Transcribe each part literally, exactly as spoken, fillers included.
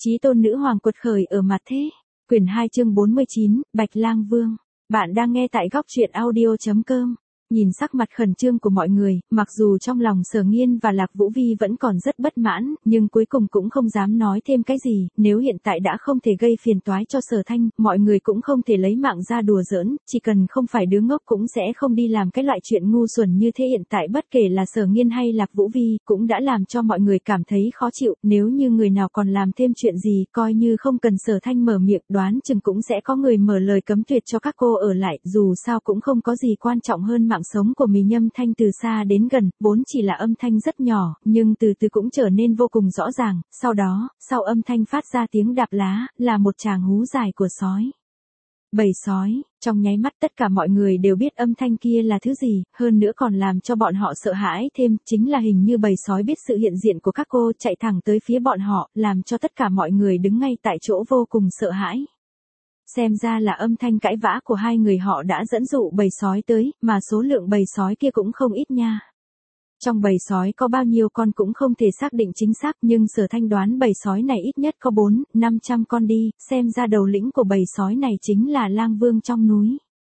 Chí tôn nữ hoàng quật khởi ở mặt thế. Quyển hai chương bốn mươi chín, Bạch Lang Vương. Bạn đang nghe tại góc truyện audio chấm com. Nhìn sắc mặt khẩn trương của mọi người, mặc dù trong lòng Sở Nghiên và Lạc Vũ Vi vẫn còn rất bất mãn, nhưng cuối cùng cũng không dám nói thêm cái gì, nếu hiện tại đã không thể gây phiền toái cho Sở Thanh, mọi người cũng không thể lấy mạng ra đùa giỡn, chỉ cần không phải đứa ngốc cũng sẽ không đi làm cái loại chuyện ngu xuẩn như thế. Hiện tại bất kể là Sở Nghiên hay Lạc Vũ Vi, cũng đã làm cho mọi người cảm thấy khó chịu, nếu như người nào còn làm thêm chuyện gì, coi như không cần Sở Thanh mở miệng, đoán chừng cũng sẽ có người mở lời cấm tuyệt cho các cô ở lại, dù sao cũng không có gì quan trọng hơn mạng sống của mình. Âm thanh từ xa đến gần, vốn chỉ là âm thanh rất nhỏ, nhưng từ từ cũng trở nên vô cùng rõ ràng, sau đó, sau âm thanh phát ra tiếng đạp lá, là một tràng hú dài của sói. Bầy sói, trong nháy mắt tất cả mọi người đều biết âm thanh kia là thứ gì, hơn nữa còn làm cho bọn họ sợ hãi thêm, chính là hình như bầy sói biết sự hiện diện của các cô, chạy thẳng tới phía bọn họ, làm cho tất cả mọi người đứng ngay tại chỗ vô cùng sợ hãi. Xem ra là âm thanh cãi vã của hai người họ đã dẫn dụ bầy sói tới, mà số lượng bầy sói kia cũng không ít nha. Trong bầy sói có bao nhiêu con cũng không thể xác định chính xác, nhưng Sở Thanh đoán bầy sói này ít nhất có bốn, năm trăm con đi, xem ra đầu lĩnh của bầy sói này chính là Lang Vương trong núi.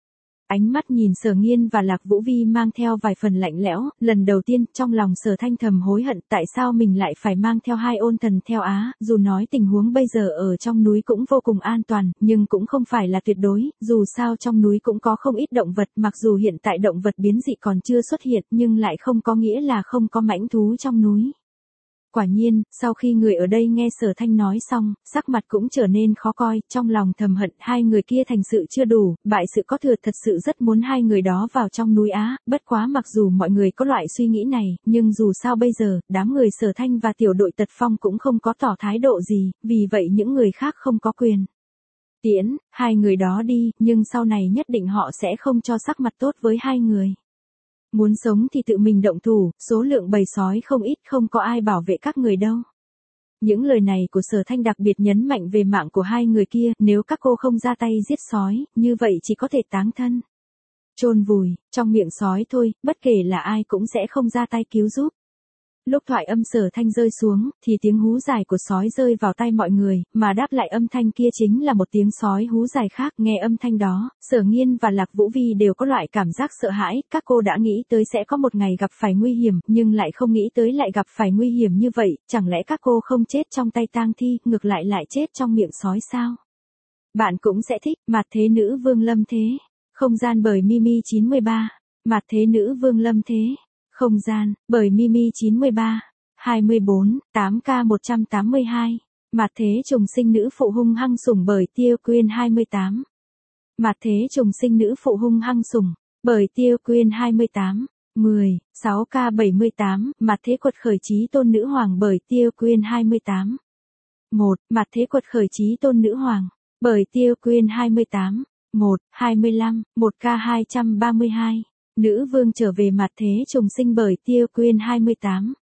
Ánh mắt nhìn Sở Nghiên và Lạc Vũ Vi mang theo vài phần lạnh lẽo, lần đầu tiên trong lòng Sở Thanh thầm hối hận tại sao mình lại phải mang theo hai ôn thần theo Á, dù nói tình huống bây giờ ở trong núi cũng vô cùng an toàn, nhưng cũng không phải là tuyệt đối, dù sao trong núi cũng có không ít động vật, mặc dù hiện tại động vật biến dị còn chưa xuất hiện, nhưng lại không có nghĩa là không có mãnh thú trong núi. Quả nhiên, sau khi người ở đây nghe Sở Thanh nói xong, sắc mặt cũng trở nên khó coi, trong lòng thầm hận hai người kia thành sự chưa đủ, bại sự có thừa, thật sự rất muốn hai người đó vào trong núi Á, bất quá mặc dù mọi người có loại suy nghĩ này, nhưng dù sao bây giờ, đám người Sở Thanh và tiểu đội Tật Phong cũng không có tỏ thái độ gì, vì vậy những người khác không có quyền tiễn hai người đó đi, nhưng sau này nhất định họ sẽ không cho sắc mặt tốt với hai người. Muốn sống thì tự mình động thủ, số lượng bầy sói không ít, không có ai bảo vệ các người đâu. Những lời này của Sở Thanh đặc biệt nhấn mạnh về mạng của hai người kia, nếu các cô không ra tay giết sói, như vậy chỉ có thể táng thân, chôn vùi, trong miệng sói thôi, bất kể là ai cũng sẽ không ra tay cứu giúp. Lúc thoại âm Sở Thanh rơi xuống, thì tiếng hú dài của sói rơi vào tai mọi người, mà đáp lại âm thanh kia chính là một tiếng sói hú dài khác. Nghe âm thanh đó, Sở Nghiên và Lạc Vũ Vi đều có loại cảm giác sợ hãi, các cô đã nghĩ tới sẽ có một ngày gặp phải nguy hiểm, nhưng lại không nghĩ tới lại gặp phải nguy hiểm như vậy, chẳng lẽ các cô không chết trong tay tang thi, ngược lại lại chết trong miệng sói sao? Bạn cũng sẽ thích, Mặt thế nữ vương lâm thế. Không gian bởi Mimi chín mươi ba. Mặt thế nữ vương lâm thế. Không gian, bởi Mimi chín mươi ba, hai mươi bốn, tám K một trăm tám mươi hai. Mặt thế trùng sinh nữ phụ hung hăng sủng bởi Tiêu Quyên hai mươi tám. Mặt thế trùng sinh nữ phụ hung hăng sủng bởi Tiêu Quyên hai mươi tám. mười, sáu K bảy mươi tám. Mặt thế quật khởi chí tôn nữ hoàng bởi Tiêu Quyên hai mươi tám. một. Mặt thế quật khởi chí tôn nữ hoàng bởi Tiêu Quyên hai mươi tám. một, hai mươi lăm, một K hai trăm ba mươi hai. Nữ vương trở về mặt thế trùng sinh bởi Tiêu Quyên hai mươi tám.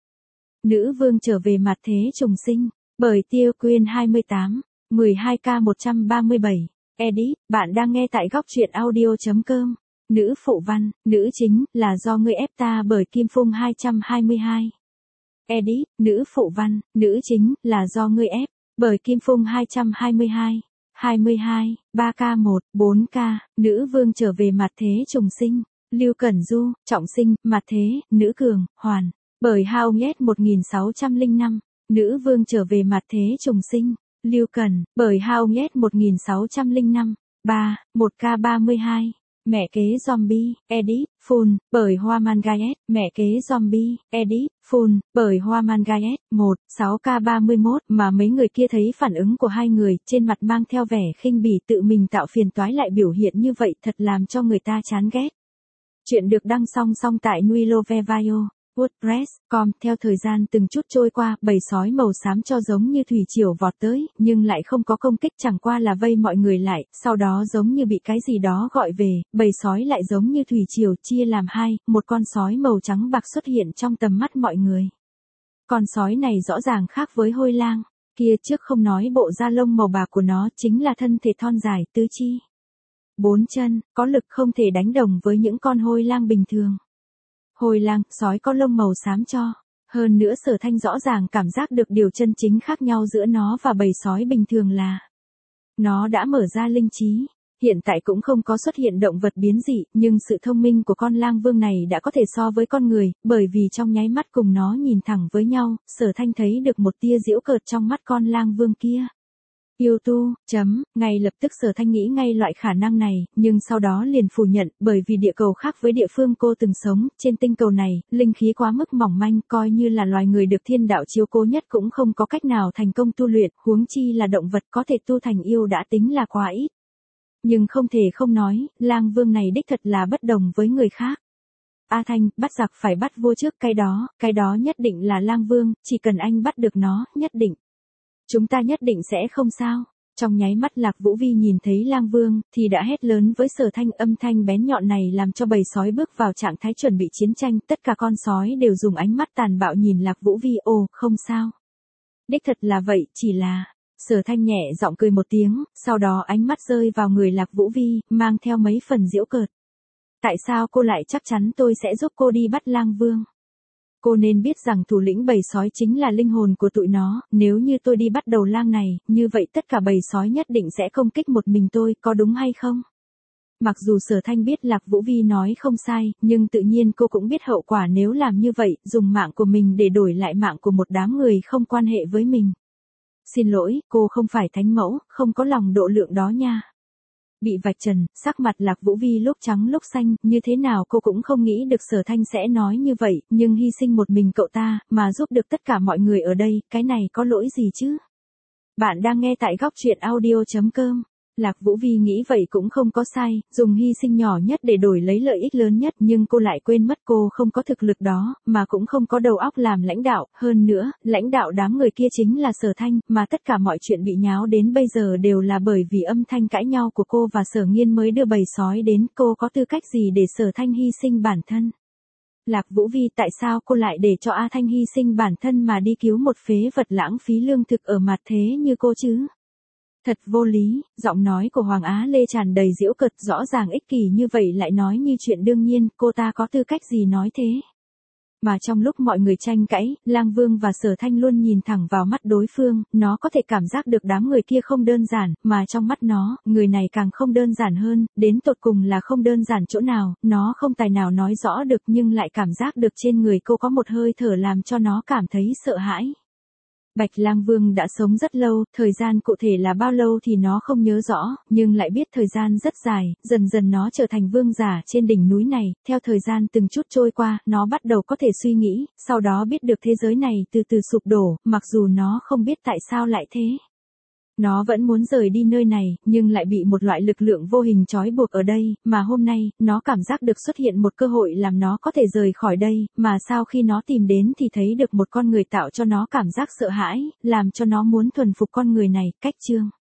Nữ vương trở về mặt thế trùng sinh bởi Tiêu Quyên hai mươi tám. mười hai K một trăm ba mươi bảy. Edit, bạn đang nghe tại góc truyện audio chấm com. Nữ phụ văn, nữ chính, là do ngươi ép ta bởi Kim Phung hai trăm hai mươi hai. Edit, nữ phụ văn, nữ chính, là do ngươi ép bởi Kim Phung hai trăm hai mươi hai. hai mươi hai, ba K một, bốn K, nữ vương trở về mặt thế trùng sinh. Lưu Cẩn Du, trọng sinh, mặt thế, nữ cường, hoàn, bởi Hao Nhét một nghìn sáu trăm lẻ năm, nữ vương trở về mặt thế trùng sinh. Lưu Cẩn, bởi Hao Nhét một nghìn sáu trăm lẻ năm. ba, một K ba mươi hai. Mẹ kế zombie, Edit, Full, bởi Hoa Man Gaiet, mẹ kế zombie, Edit, Full, bởi Hoa Man Gaiet. một, sáu K ba mươi mốt, mà mấy người kia thấy phản ứng của hai người, trên mặt mang theo vẻ khinh bỉ, tự mình tạo phiền toái lại biểu hiện như vậy, thật làm cho người ta chán ghét. Chuyện được đăng song song tại Nuilovevaio, WordPress chấm com. Theo thời gian từng chút trôi qua, bầy sói màu xám cho giống như thủy triều vọt tới, nhưng lại không có công kích, chẳng qua là vây mọi người lại, sau đó giống như bị cái gì đó gọi về, bầy sói lại giống như thủy triều chia làm hai, một con sói màu trắng bạc xuất hiện trong tầm mắt mọi người. Con sói này rõ ràng khác với hôi lang kia, trước không nói bộ da lông màu bạc của nó, chính là thân thể thon dài, tứ chi bốn chân, có lực không thể đánh đồng với những con hôi lang bình thường. Hôi lang, sói có lông màu xám cho, Hơn nữa Sở Thanh rõ ràng cảm giác được điều chân chính khác nhau giữa nó và bầy sói bình thường là nó đã mở ra linh trí. Hiện tại cũng không có xuất hiện động vật biến dị, nhưng sự thông minh của con lang vương này đã có thể so với con người, bởi vì trong nháy mắt cùng nó nhìn thẳng với nhau, Sở Thanh thấy được một tia giễu cợt trong mắt con lang vương kia. Yêu tu, chấm, ngay lập tức Sở Thanh nghĩ ngay loại khả năng này, nhưng sau đó liền phủ nhận, bởi vì địa cầu khác với địa phương cô từng sống, trên tinh cầu này, linh khí quá mức mỏng manh, coi như là loài người được thiên đạo chiếu cố nhất cũng không có cách nào thành công tu luyện, huống chi là động vật có thể tu thành yêu đã tính là quá ít. Nhưng không thể không nói, lang vương này đích thật là bất đồng với người khác. A Thanh, bắt giặc phải bắt vua trước, cái đó, cái đó nhất định là lang vương, chỉ cần anh bắt được nó, nhất định. Chúng ta nhất định sẽ không sao. Trong nháy mắt Lạc Vũ Vi nhìn thấy lang vương, thì đã hét lớn với Sở Thanh, âm thanh bén nhọn này làm cho bầy sói bước vào trạng thái chuẩn bị chiến tranh, tất cả con sói đều dùng ánh mắt tàn bạo nhìn Lạc Vũ Vi, ồ, không sao. Đích thật là vậy, chỉ là... Sở Thanh nhẹ giọng cười một tiếng, sau đó ánh mắt rơi vào người Lạc Vũ Vi, mang theo mấy phần giễu cợt. Tại sao cô lại chắc chắn tôi sẽ giúp cô đi bắt lang vương? Cô nên biết rằng thủ lĩnh bầy sói chính là linh hồn của tụi nó, nếu như tôi đi bắt đầu lang này, như vậy tất cả bầy sói nhất định sẽ công kích một mình tôi, có đúng hay không? Mặc dù Sở Thanh biết Lạc Vũ Vi nói không sai, nhưng tự nhiên cô cũng biết hậu quả nếu làm như vậy, dùng mạng của mình để đổi lại mạng của một đám người không quan hệ với mình. Xin lỗi, cô không phải thánh mẫu, không có lòng độ lượng đó nha. Bị vạch trần, sắc mặt Lạc Vũ Vi lúc trắng lúc xanh, như thế nào cô cũng không nghĩ được Sở Thanh sẽ nói như vậy, nhưng hy sinh một mình cậu ta, mà giúp được tất cả mọi người ở đây, cái này có lỗi gì chứ? Bạn đang nghe tại góc truyện audio chấm com. Lạc Vũ Vi nghĩ vậy cũng không có sai, dùng hy sinh nhỏ nhất để đổi lấy lợi ích lớn nhất, nhưng cô lại quên mất cô không có thực lực đó, mà cũng không có đầu óc làm lãnh đạo, hơn nữa, lãnh đạo đám người kia chính là Sở Thanh, mà tất cả mọi chuyện bị nháo đến bây giờ đều là bởi vì âm thanh cãi nhau của cô và Sở Nghiên mới đưa bầy sói đến, cô có tư cách gì để Sở Thanh hy sinh bản thân? Lạc Vũ Vi, tại sao cô lại để cho A Thanh hy sinh bản thân mà đi cứu một phế vật lãng phí lương thực ở mặt thế như cô chứ? Thật vô lý, giọng nói của Hoàng Á Lê tràn đầy giễu cợt, rõ ràng ích kỷ như vậy lại nói như chuyện đương nhiên, cô ta có tư cách gì nói thế? Mà trong lúc mọi người tranh cãi, Lang Vương và Sở Thanh luôn nhìn thẳng vào mắt đối phương, nó có thể cảm giác được đám người kia không đơn giản, mà trong mắt nó, người này càng không đơn giản hơn, đến tột cùng là không đơn giản chỗ nào, nó không tài nào nói rõ được nhưng lại cảm giác được trên người cô có một hơi thở làm cho nó cảm thấy sợ hãi. Bạch Lang Vương đã sống rất lâu, thời gian cụ thể là bao lâu thì nó không nhớ rõ, nhưng lại biết thời gian rất dài, dần dần nó trở thành vương giả trên đỉnh núi này, theo thời gian từng chút trôi qua, nó bắt đầu có thể suy nghĩ, sau đó biết được thế giới này từ từ sụp đổ, mặc dù nó không biết tại sao lại thế. Nó vẫn muốn rời đi nơi này, nhưng lại bị một loại lực lượng vô hình trói buộc ở đây, mà hôm nay, nó cảm giác được xuất hiện một cơ hội làm nó có thể rời khỏi đây, mà sau khi nó tìm đến thì thấy được một con người tạo cho nó cảm giác sợ hãi, làm cho nó muốn thuần phục con người này, cách chương.